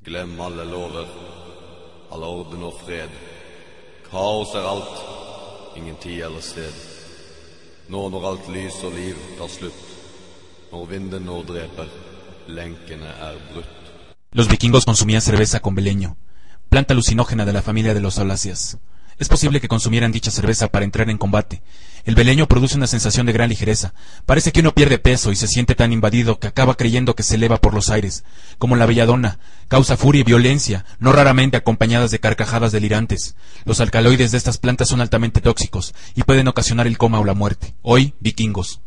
Glem alle lover, all orden og fred. Kaos alt, ingen tid eller sted. Nå når alt lys og liv tar slutt, når vinden nå dreper, lenkene brutt. Los vikingos consumían cerveza con beleño, planta alucinógena de la familia de los soláceas. Es posible que consumieran dicha cerveza para entrar en combate. El beleño produce una sensación de gran ligereza. Parece que uno pierde peso y se siente tan invadido que acaba creyendo que se eleva por los aires. Como la belladona, causa furia y violencia, no raramente acompañadas de carcajadas delirantes. Los alcaloides de estas plantas son altamente tóxicos y pueden ocasionar el coma o la muerte. Hoy, vikingos.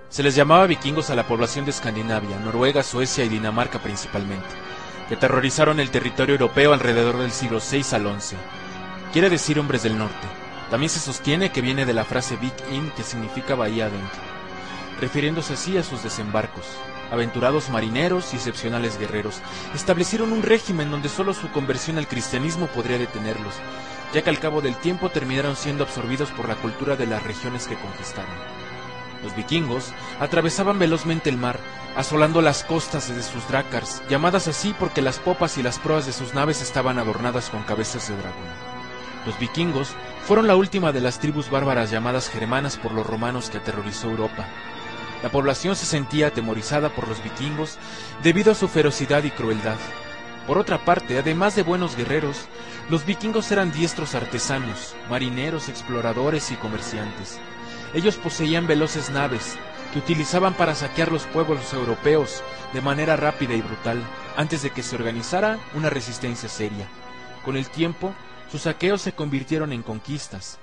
Se les llamaba vikingos a la población de Escandinavia, Noruega, Suecia y Dinamarca principalmente, que aterrorizaron el territorio europeo alrededor del siglo VI al XI. Quiere decir hombres del norte. También se sostiene que viene de la frase Vik Inn, que significa bahía adentro, refiriéndose así a sus desembarcos. Aventurados marineros y excepcionales guerreros, establecieron un régimen donde solo su conversión al cristianismo podría detenerlos, ya que al cabo del tiempo terminaron siendo absorbidos por la cultura de las regiones que conquistaron. Los vikingos atravesaban velozmente el mar, asolando las costas desde sus drácars, llamadas así porque las popas y las proas de sus naves estaban adornadas con cabezas de dragón. Los vikingos fueron la última de las tribus bárbaras llamadas germanas por los romanos que aterrorizó Europa. La población se sentía atemorizada por los vikingos debido a su ferocidad y crueldad. Por otra parte, además de buenos guerreros, los vikingos eran diestros artesanos, marineros, exploradores y comerciantes. Ellos poseían veloces naves que utilizaban para saquear los pueblos europeos de manera rápida y brutal, antes de que se organizara una resistencia seria. Con el tiempo, sus saqueos se convirtieron en conquistas.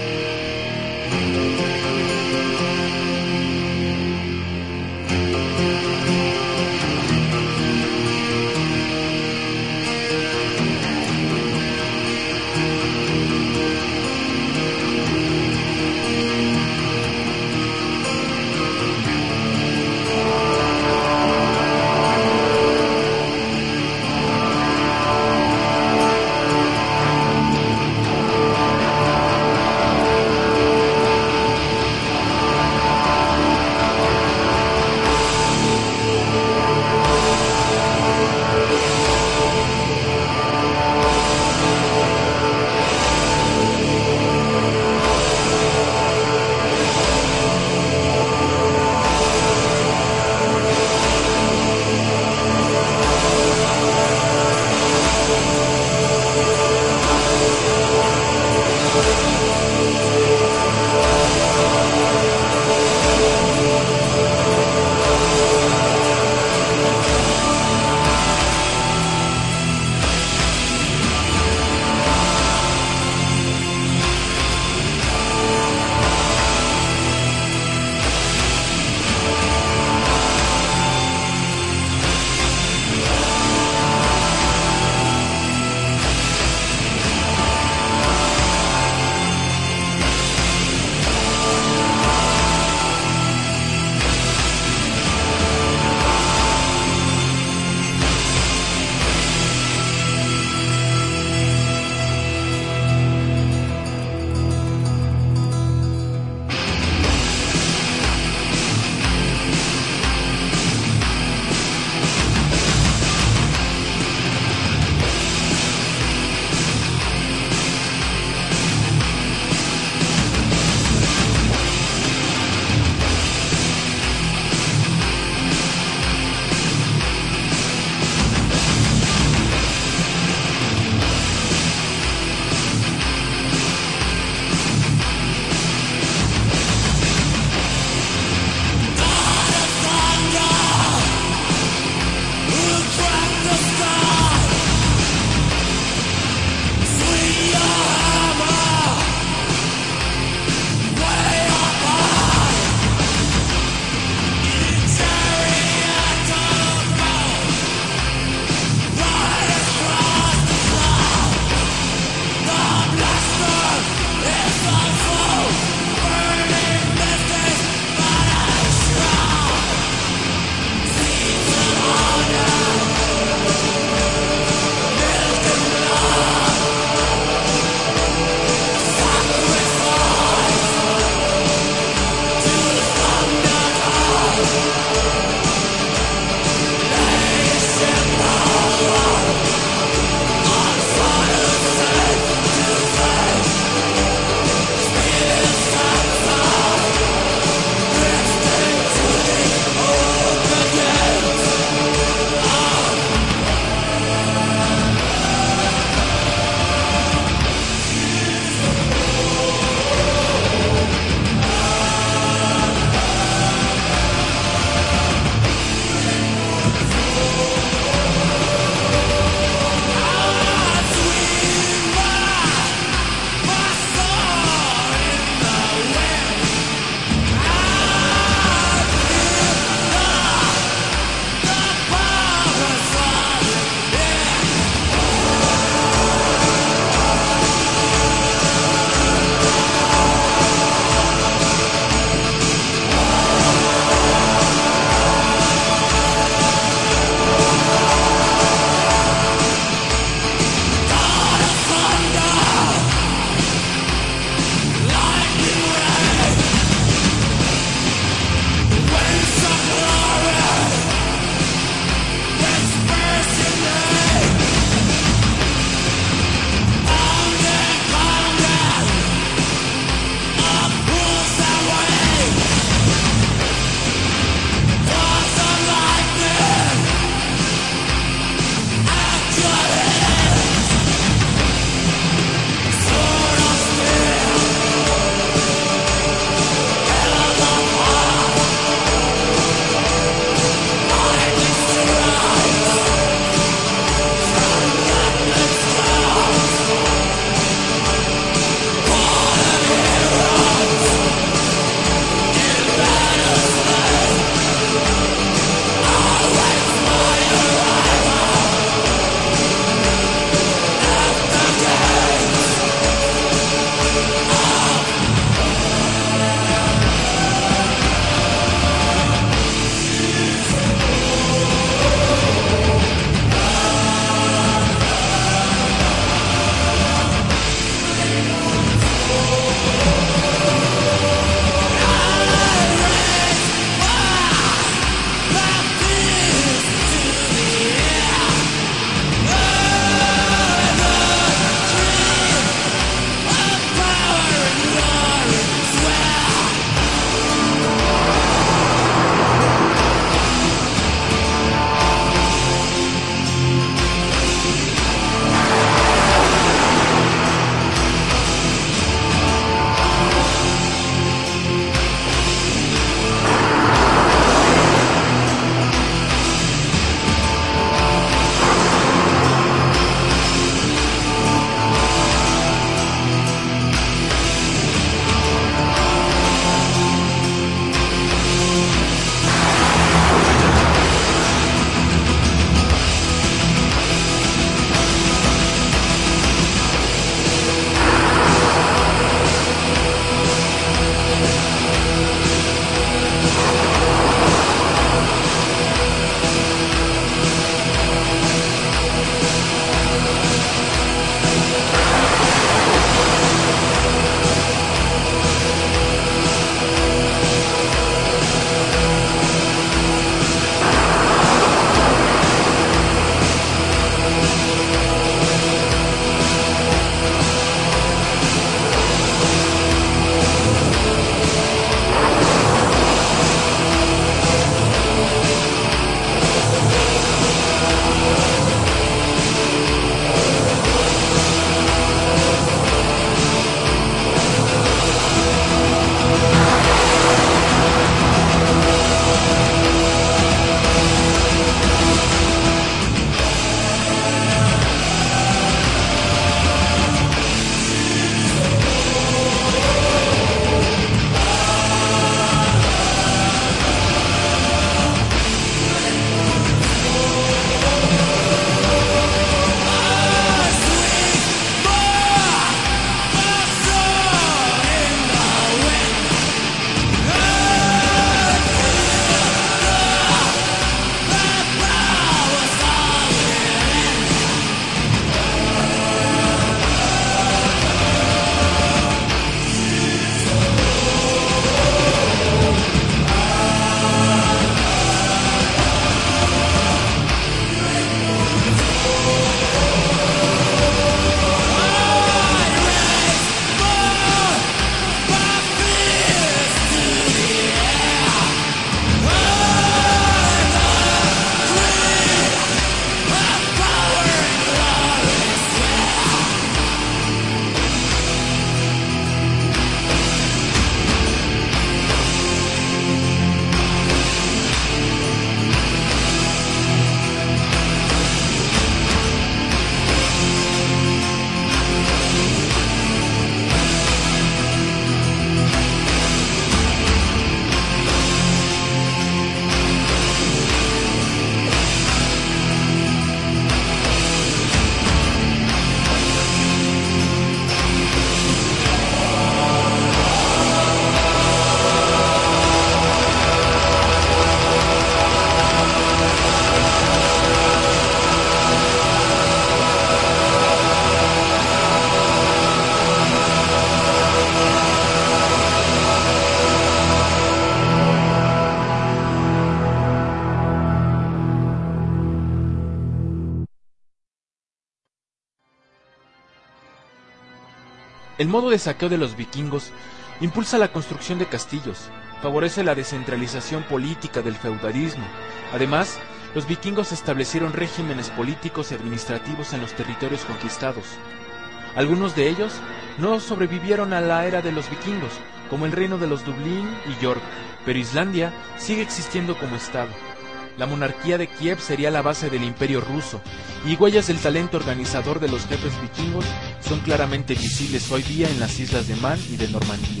El modo de saqueo de los vikingos impulsa la construcción de castillos, favorece la descentralización política del feudalismo. Además, los vikingos establecieron regímenes políticos y administrativos en los territorios conquistados. Algunos de ellos no sobrevivieron a la era de los vikingos, como el reino de los Dublín y York, pero Islandia sigue existiendo como estado. La monarquía de Kiev sería la base del imperio ruso, y huellas del talento organizador de los jefes vikingos son claramente visibles hoy día en las islas de Man y de Normandía.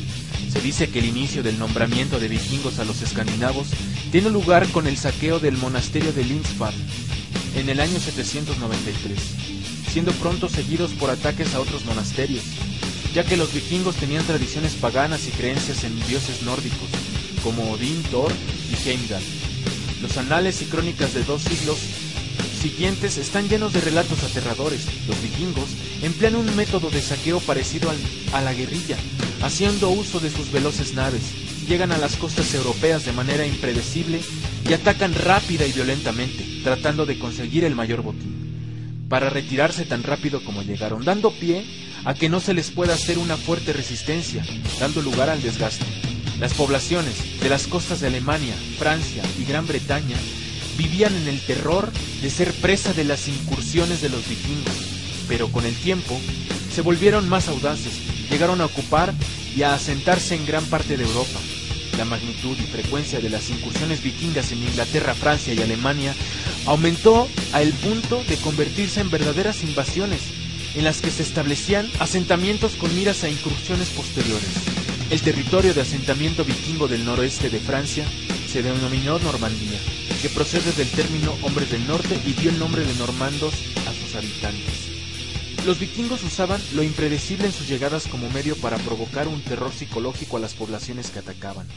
Se dice que el inicio del nombramiento de vikingos a los escandinavos tiene lugar con el saqueo del monasterio de Lindisfarne en el año 793, siendo pronto seguidos por ataques a otros monasterios, ya que los vikingos tenían tradiciones paganas y creencias en dioses nórdicos, como Odín, Thor y Heimdall. Los anales y crónicas de 2 siglos siguientes están llenos de relatos aterradores. Los vikingos emplean un método de saqueo parecido a la guerrilla, haciendo uso de sus veloces naves. Llegan a las costas europeas de manera impredecible y atacan rápida y violentamente, tratando de conseguir el mayor botín, para retirarse tan rápido como llegaron, dando pie a que no se les pueda hacer una fuerte resistencia, dando lugar al desgaste. Las poblaciones de las costas de Alemania, Francia y Gran Bretaña vivían en el terror de ser presa de las incursiones de los vikingos, pero con el tiempo se volvieron más audaces, llegaron a ocupar y a asentarse en gran parte de Europa. La magnitud y frecuencia de las incursiones vikingas en Inglaterra, Francia y Alemania aumentó a el punto de convertirse en verdaderas invasiones, en las que se establecían asentamientos con miras a incursiones posteriores. El territorio de asentamiento vikingo del noroeste de Francia se denominó Normandía, que procede del término hombres del norte y dio el nombre de normandos a sus habitantes. Los vikingos usaban lo impredecible en sus llegadas como medio para provocar un terror psicológico a las poblaciones que atacaban.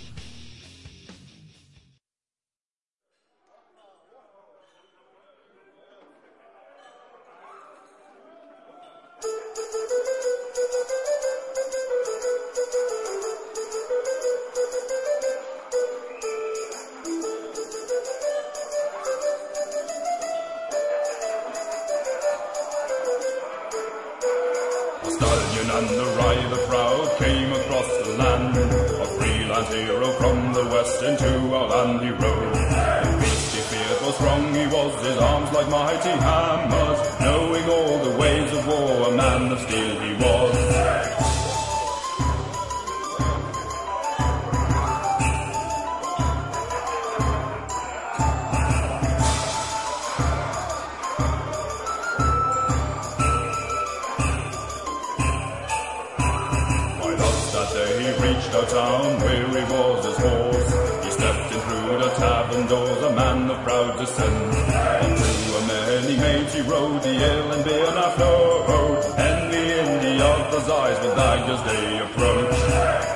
Stallion and the rider proud came across the land, a freelance hero from the west into our land he rode. The beast he feared was strong, he was, his arms like mighty hammers, knowing all the ways of war, a man of steel he was. Town where he was his horse, he stepped in through the tavern doors, a man of proud descent. Unto a many maids he rode, the ale and beer now flowed, envy in the other's eyes with daggers they approached.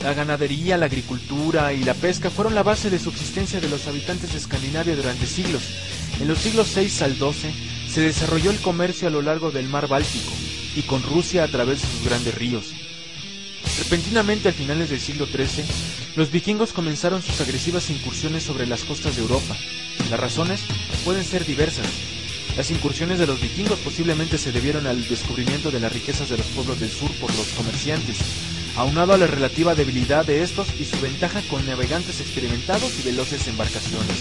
La ganadería, la agricultura y la pesca fueron la base de subsistencia de los habitantes de Escandinavia durante siglos. En los siglos VI al XII se desarrolló el comercio a lo largo del mar Báltico y con Rusia a través de sus grandes ríos. Repentinamente, a finales del siglo XIII, los vikingos comenzaron sus agresivas incursiones sobre las costas de Europa. Las razones pueden ser diversas. Las incursiones de los vikingos posiblemente se debieron al descubrimiento de las riquezas de los pueblos del sur por los comerciantes, aunado a la relativa debilidad de estos y su ventaja con navegantes experimentados y veloces embarcaciones.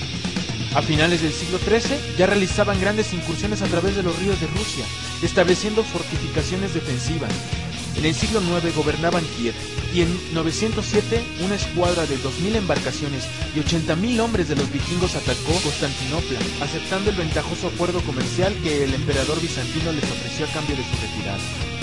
A finales del siglo XIII ya realizaban grandes incursiones a través de los ríos de Rusia, estableciendo fortificaciones defensivas. En el siglo IX gobernaban Kiev, y en 907 una escuadra de 2.000 embarcaciones y 80.000 hombres de los vikingos atacó Constantinopla, aceptando el ventajoso acuerdo comercial que el emperador bizantino les ofreció a cambio de su retirada.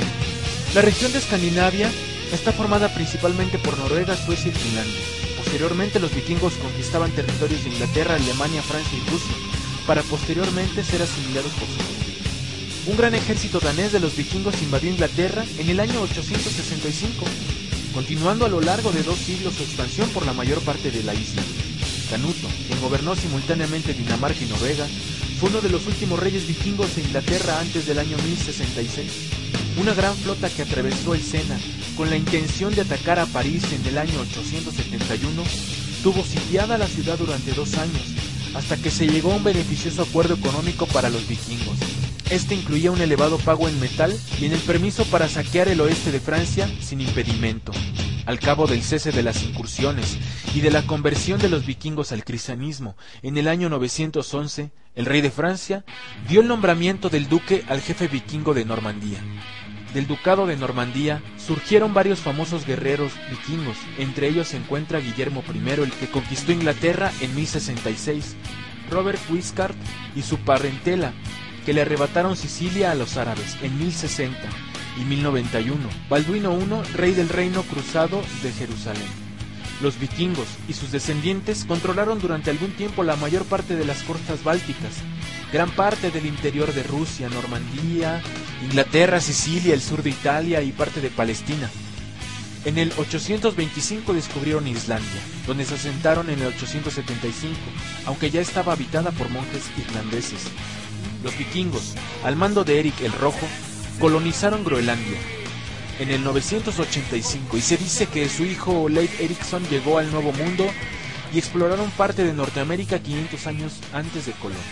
La región de Escandinavia está formada principalmente por Noruega, Suecia y Finlandia. Posteriormente los vikingos conquistaban territorios de Inglaterra, Alemania, Francia y Rusia, para posteriormente ser asimilados por sus reyes. Un gran ejército danés de los vikingos invadió Inglaterra en el año 865, continuando a lo largo de 2 siglos su expansión por la mayor parte de la isla. Canuto, quien gobernó simultáneamente Dinamarca y Noruega, fue uno de los últimos reyes vikingos de Inglaterra antes del año 1066. Una gran flota que atravesó el Sena con la intención de atacar a París en el año 871 tuvo sitiada la ciudad durante 2 años, hasta que se llegó a un beneficioso acuerdo económico para los vikingos. Este incluía un elevado pago en metal y en el permiso para saquear el oeste de Francia sin impedimento. Al cabo del cese de las incursiones y de la conversión de los vikingos al cristianismo en el año 911, el rey de Francia dio el nombramiento del duque al jefe vikingo de Normandía. Del ducado de Normandía surgieron varios famosos guerreros vikingos, entre ellos se encuentra Guillermo I, el que conquistó Inglaterra en 1066, Robert Guiscard y su parentela, que le arrebataron Sicilia a los árabes en 1060 y 1091, Balduino I, rey del reino cruzado de Jerusalén. Los vikingos y sus descendientes controlaron durante algún tiempo la mayor parte de las costas bálticas, gran parte del interior de Rusia, Normandía, Inglaterra, Sicilia, el sur de Italia y parte de Palestina. En el 825 descubrieron Islandia, donde se asentaron en el 875, aunque ya estaba habitada por monjes irlandeses. Los vikingos, al mando de Eric el Rojo, colonizaron Groenlandia en el 985 y se dice que su hijo Leif Erikson llegó al Nuevo Mundo y exploraron parte de Norteamérica 500 años antes de Colón.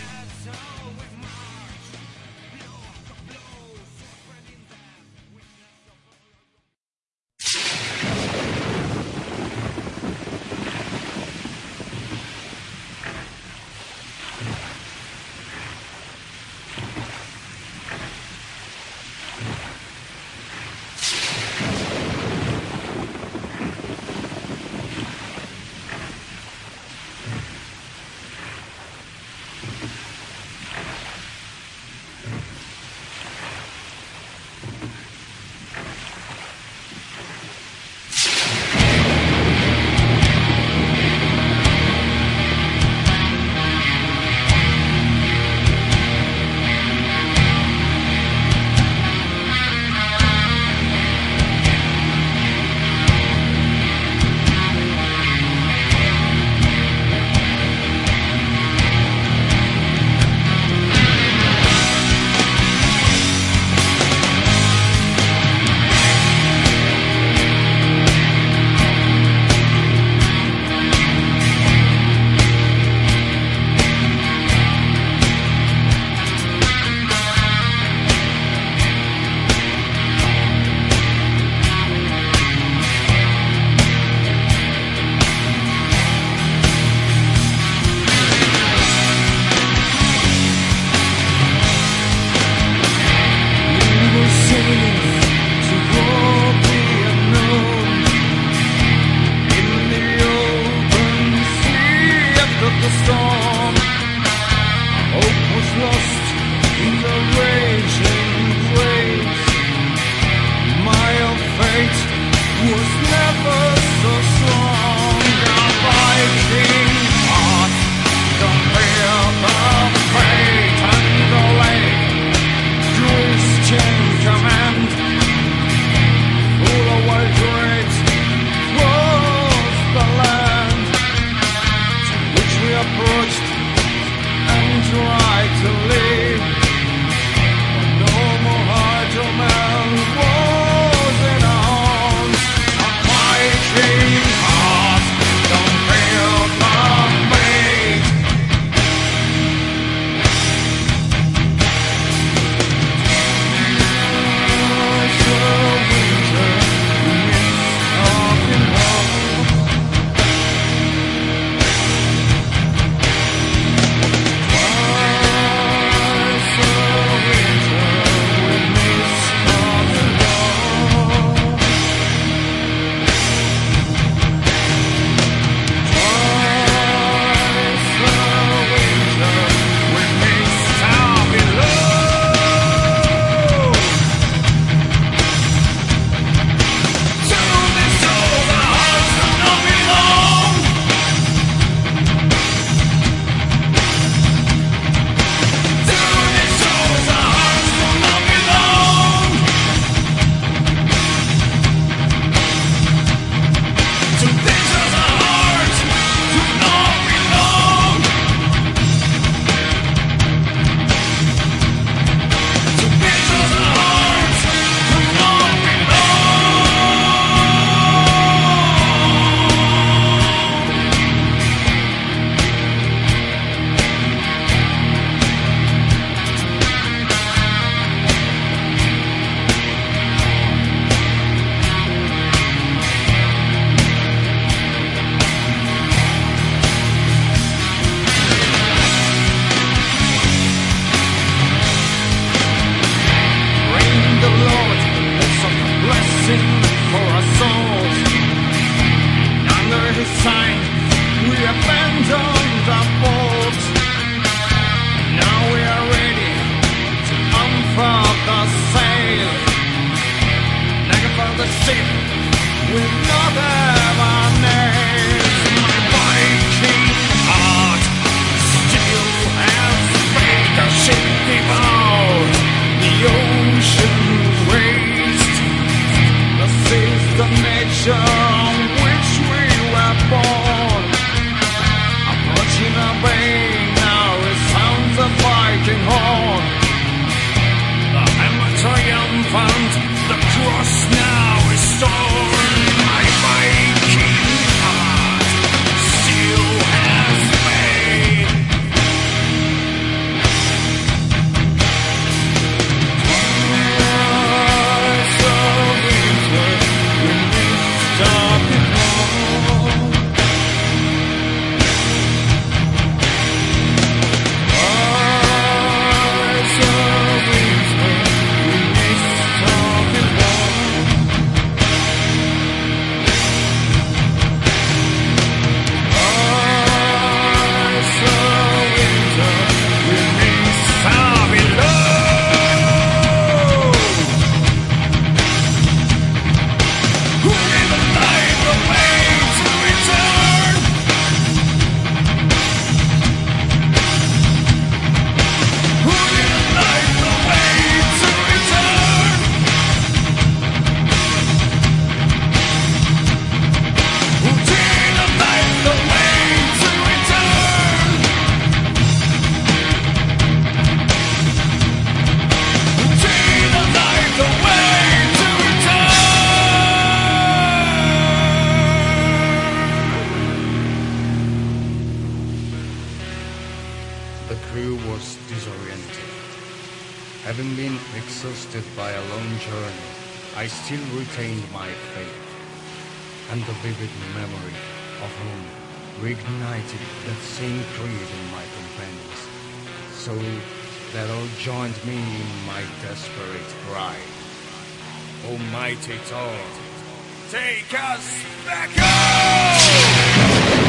was disoriented. Having been exhausted by a long journey, I still retained my faith, and the vivid memory of home reignited that same creed in my companions, so that all joined me in my desperate cry. Almighty Thor, take us back home!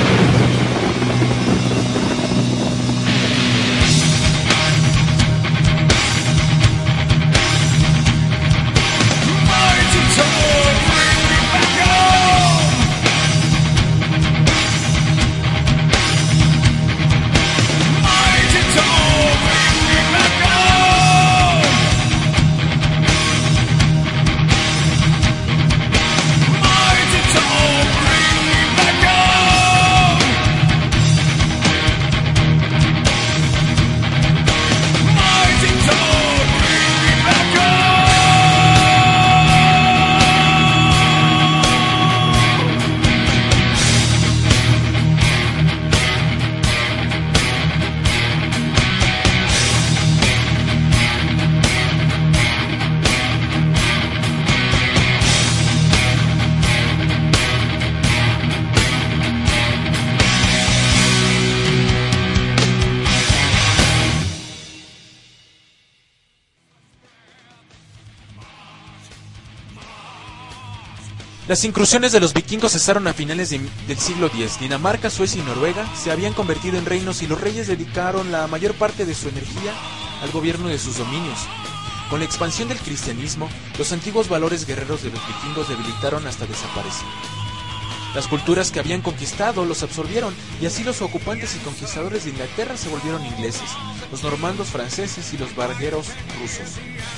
Las incursiones de los vikingos cesaron a finales del siglo X. Dinamarca, Suecia y Noruega se habían convertido en reinos y los reyes dedicaron la mayor parte de su energía al gobierno de sus dominios. Con la expansión del cristianismo, los antiguos valores guerreros de los vikingos debilitaron hasta desaparecer. Las culturas que habían conquistado los absorbieron y así los ocupantes y conquistadores de Inglaterra se volvieron ingleses, los normandos franceses y los bargueros rusos.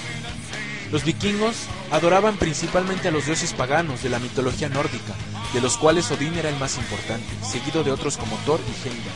Los vikingos adoraban principalmente a los dioses paganos de la mitología nórdica, de los cuales Odín era el más importante, seguido de otros como Thor y Heimdall.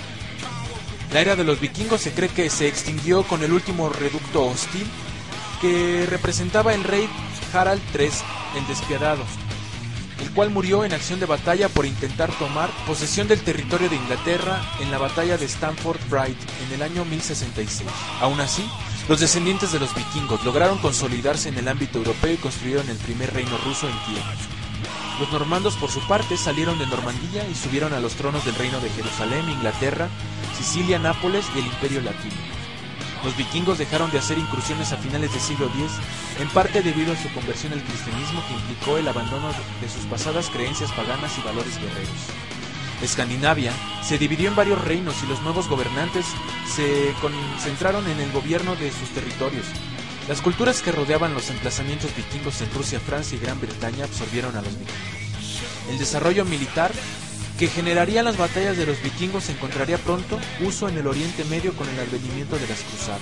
La era de los vikingos se cree que se extinguió con el último reducto hostil que representaba el rey Harald III el Despiadado, el cual murió en acción de batalla por intentar tomar posesión del territorio de Inglaterra en la batalla de Stamford Bridge en el año 1066. Aún así, los descendientes de los vikingos lograron consolidarse en el ámbito europeo y construyeron el primer reino ruso en tierra. Los normandos, por su parte, salieron de Normandía y subieron a los tronos del reino de Jerusalén, Inglaterra, Sicilia, Nápoles y el Imperio Latino. Los vikingos dejaron de hacer incursiones a finales del siglo X, en parte debido a su conversión al cristianismo que implicó el abandono de sus pasadas creencias paganas y valores guerreros. Escandinavia se dividió en varios reinos y los nuevos gobernantes se concentraron en el gobierno de sus territorios. Las culturas que rodeaban los emplazamientos vikingos en Rusia, Francia y Gran Bretaña absorbieron a los vikingos. El desarrollo militar que generarían las batallas de los vikingos encontraría pronto uso en el Oriente Medio con el advenimiento de las cruzadas.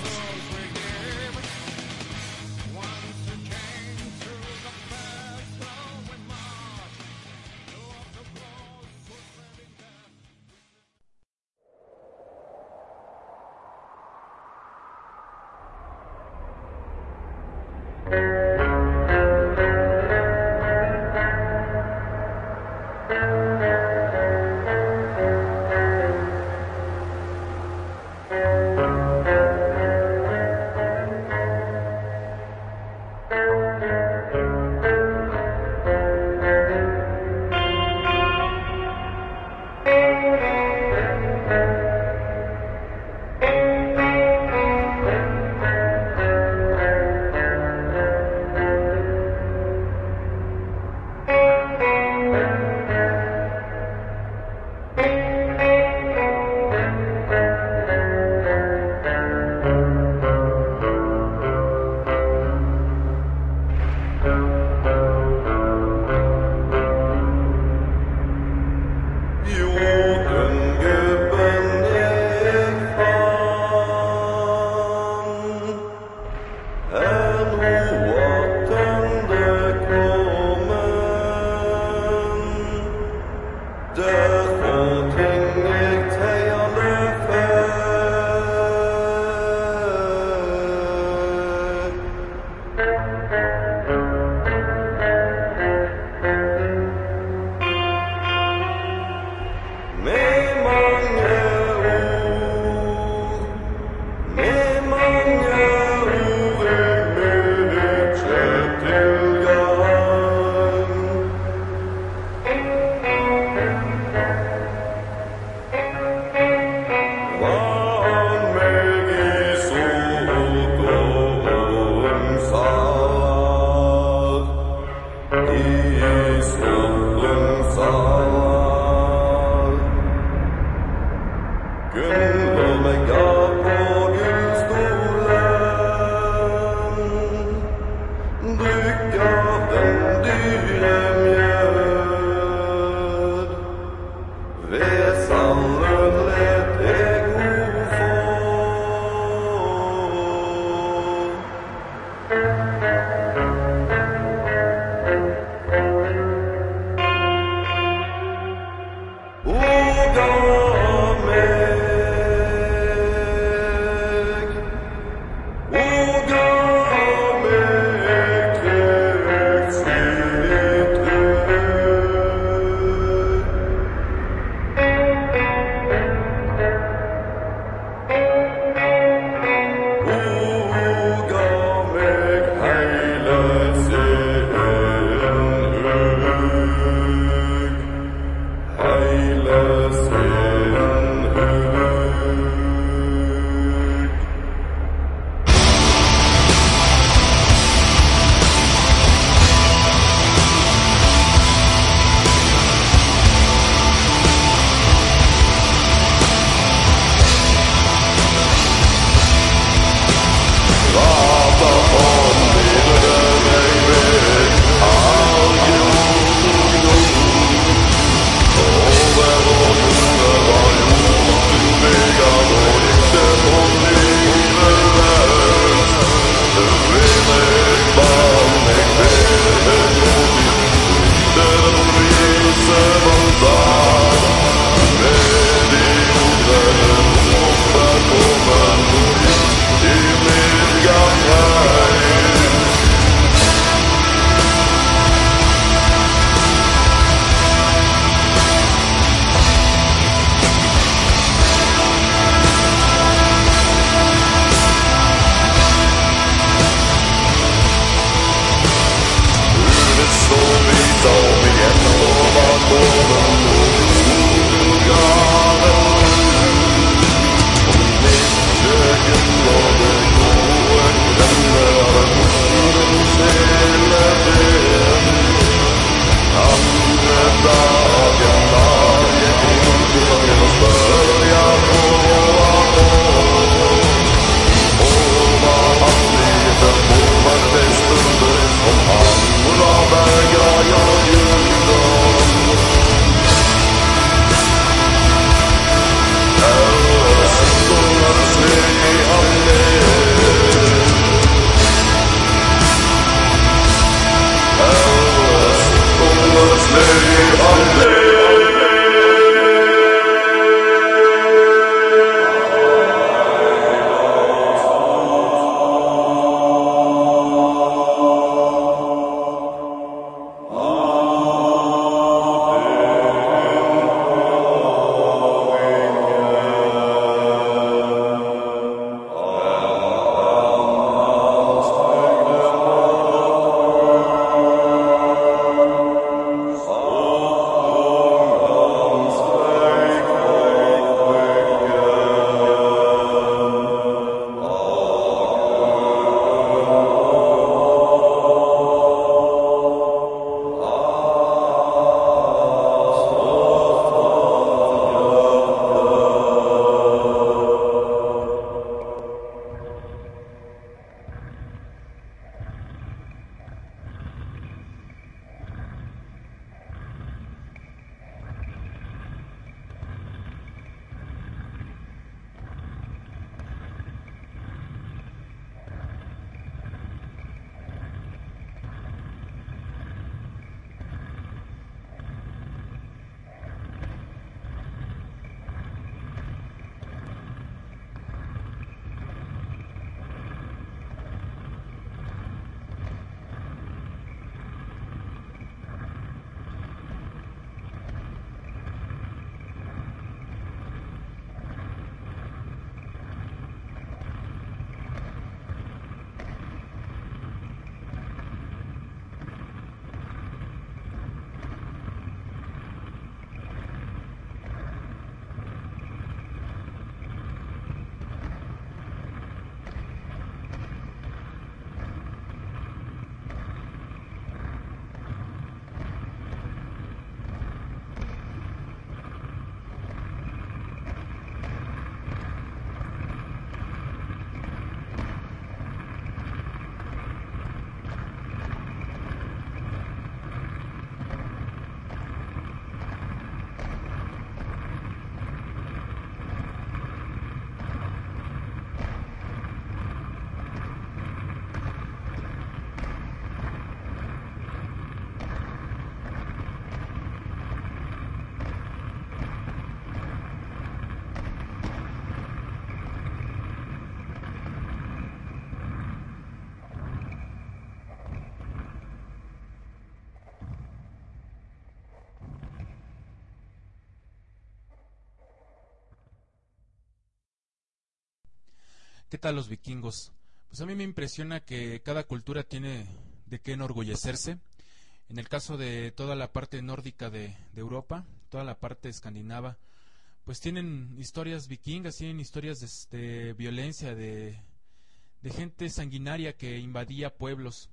¿Qué tal los vikingos? Pues a mí me impresiona que cada cultura tiene de qué enorgullecerse. En el caso de toda la parte nórdica de Europa, toda la parte escandinava, pues tienen historias vikingas, tienen historias de violencia, de gente sanguinaria que invadía pueblos.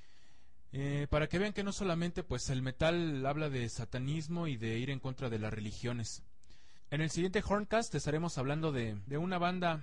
Para que vean que no solamente pues el metal habla de satanismo y de ir en contra de las religiones. En el siguiente Horncast estaremos hablando de una banda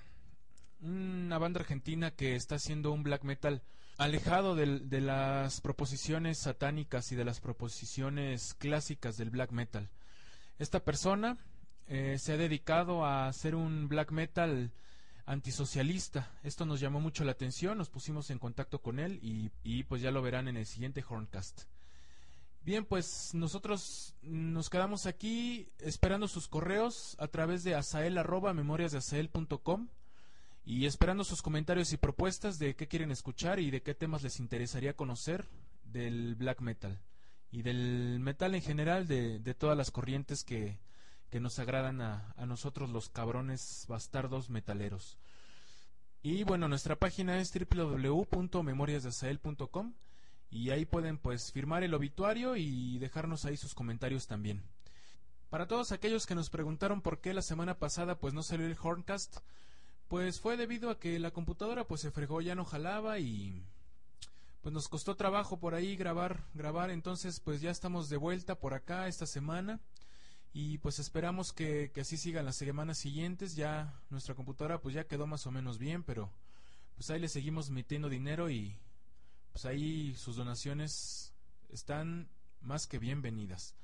argentina que está haciendo un black metal alejado de las proposiciones satánicas y de las proposiciones clásicas del black metal. Esta persona se ha dedicado a hacer un black metal antisocialista. Esto nos llamó mucho la atención, nos pusimos en contacto con él y pues ya lo verán en el siguiente Horncast. Bien, pues nosotros nos quedamos aquí esperando sus correos a través de asael@memoriasdeasael.com y esperando sus comentarios y propuestas de qué quieren escuchar y de qué temas les interesaría conocer del black metal y del metal en general, de todas las corrientes que nos agradan a nosotros los cabrones bastardos metaleros. Y bueno, nuestra página es www.memoriasdeasael.com y ahí pueden pues firmar el obituario y dejarnos ahí sus comentarios también. Para todos aquellos que nos preguntaron por qué la semana pasada pues no salió el Horncast, pues fue debido a que la computadora pues se fregó, ya no jalaba y pues nos costó trabajo por ahí grabar, entonces pues ya estamos de vuelta por acá esta semana. Y pues esperamos que así sigan las semanas siguientes. Ya nuestra computadora pues ya quedó más o menos bien, pero pues ahí le seguimos metiendo dinero y pues ahí sus donaciones están más que bienvenidas.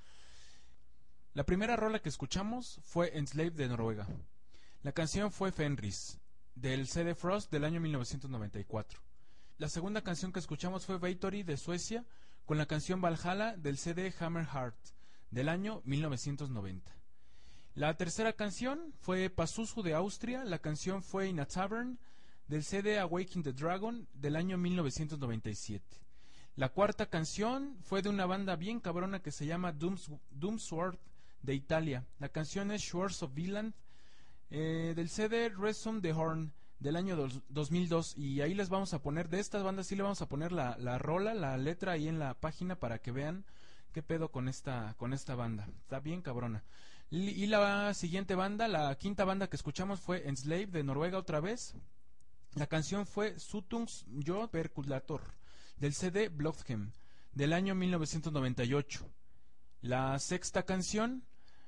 La primera rola que escuchamos fue Enslaved de Noruega. La canción fue Fenris, del CD Frost del año 1994. La segunda canción que escuchamos fue Victory de Suecia, con la canción Valhalla del CD Hammerheart del año 1990. La tercera canción fue Pazuzu de Austria, la canción fue In a Tavern del CD Awaken the Dragon del año 1997. La cuarta canción fue de una banda bien cabrona que se llama Doomsword de Italia. La canción es Shores of Viland del CD Resume the Horn del año 2002, y ahí les vamos a poner, de estas bandas sí le vamos a poner la rola, la letra ahí en la página para que vean qué pedo con esta banda. Está bien cabrona. Y la siguiente banda, la quinta banda que escuchamos fue Enslaved de Noruega otra vez. La canción fue Sutungs-jo Perculator del CD Blodhem del año 1998. La sexta canción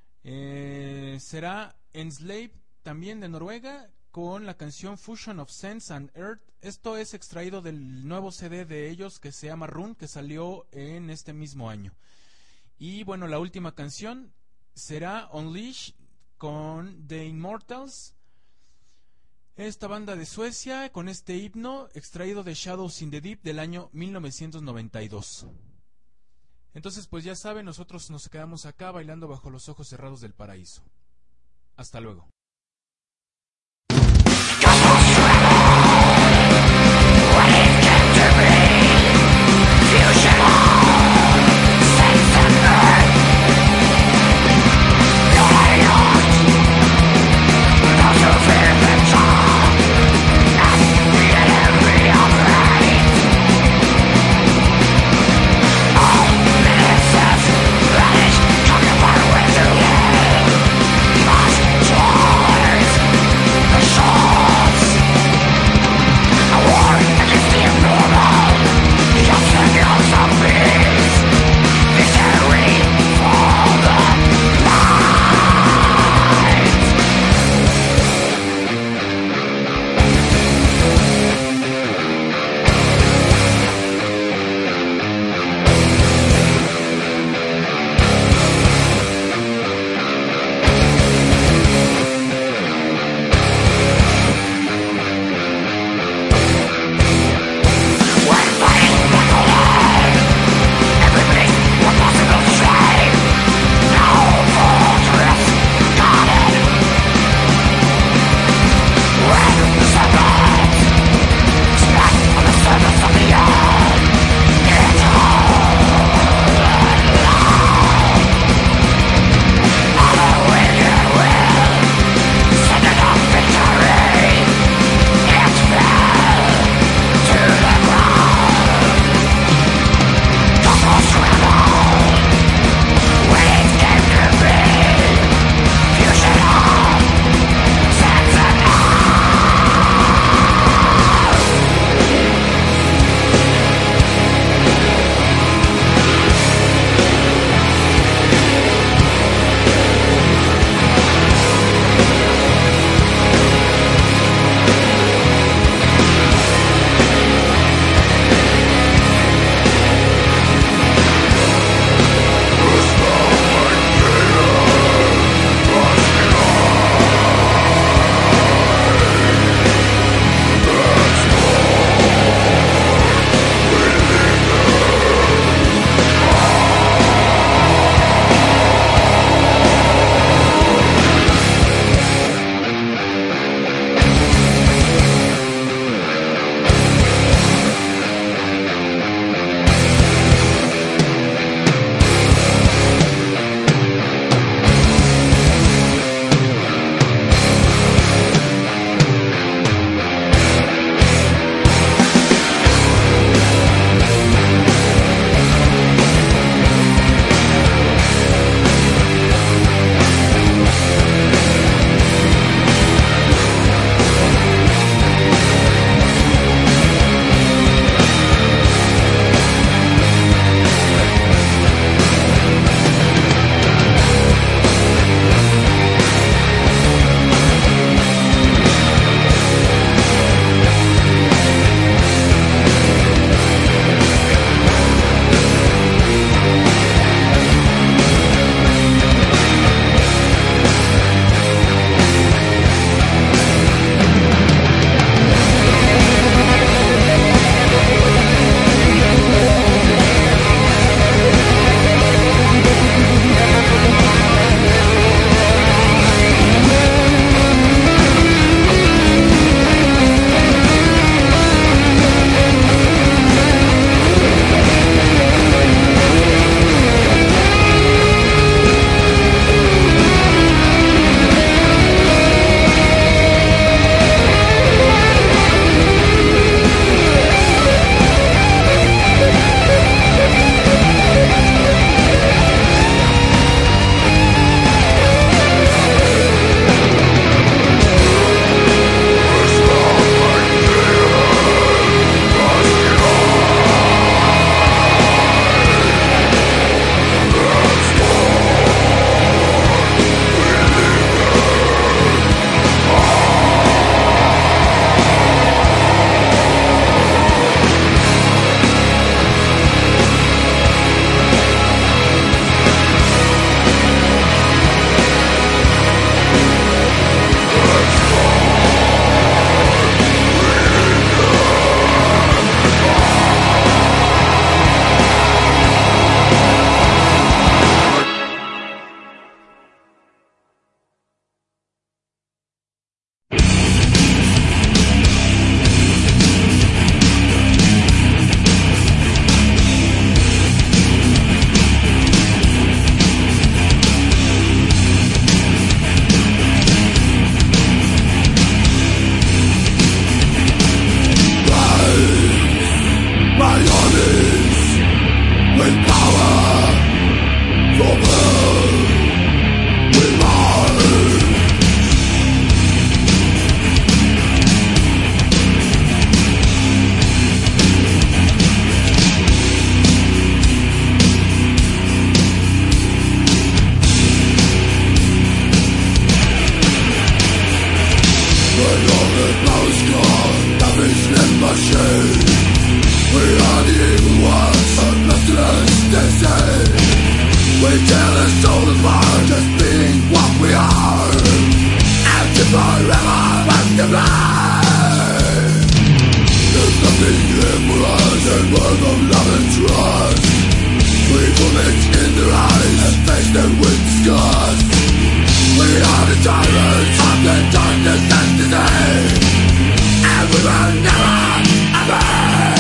será Enslaved también de Noruega con la canción Fusion of Sense and Earth. Esto es extraído del nuevo CD de ellos que se llama Rune, que salió en este mismo año. Y bueno, la última canción será Unleash con The Immortals, esta banda de Suecia, con este himno extraído de Shadows in the Deep del año 1992. Entonces pues ya saben, nosotros nos quedamos acá bailando bajo los ojos cerrados del paraíso. Hasta luego. Try We tear the soul apart, just being what we are, and to forever multiply. There's nothing here for us, and worth of love and trust. We vomit in their eyes and face them with disgust. We are the tyrants of the darkness and today, and we will never obey.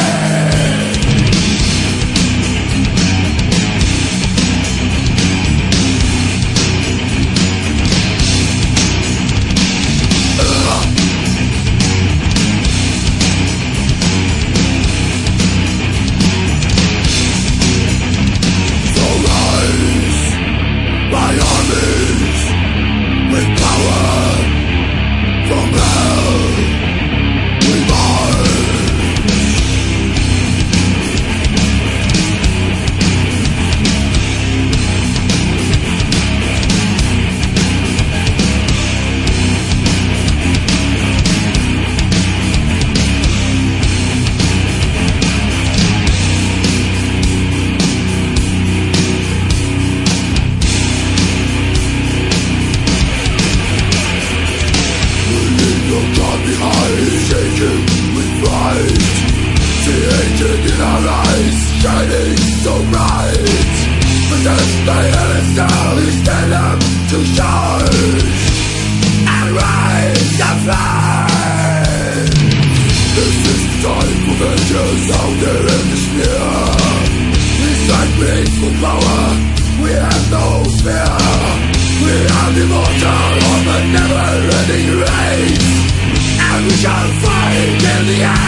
Immortal of a never-ending race, and we shall fight till the end.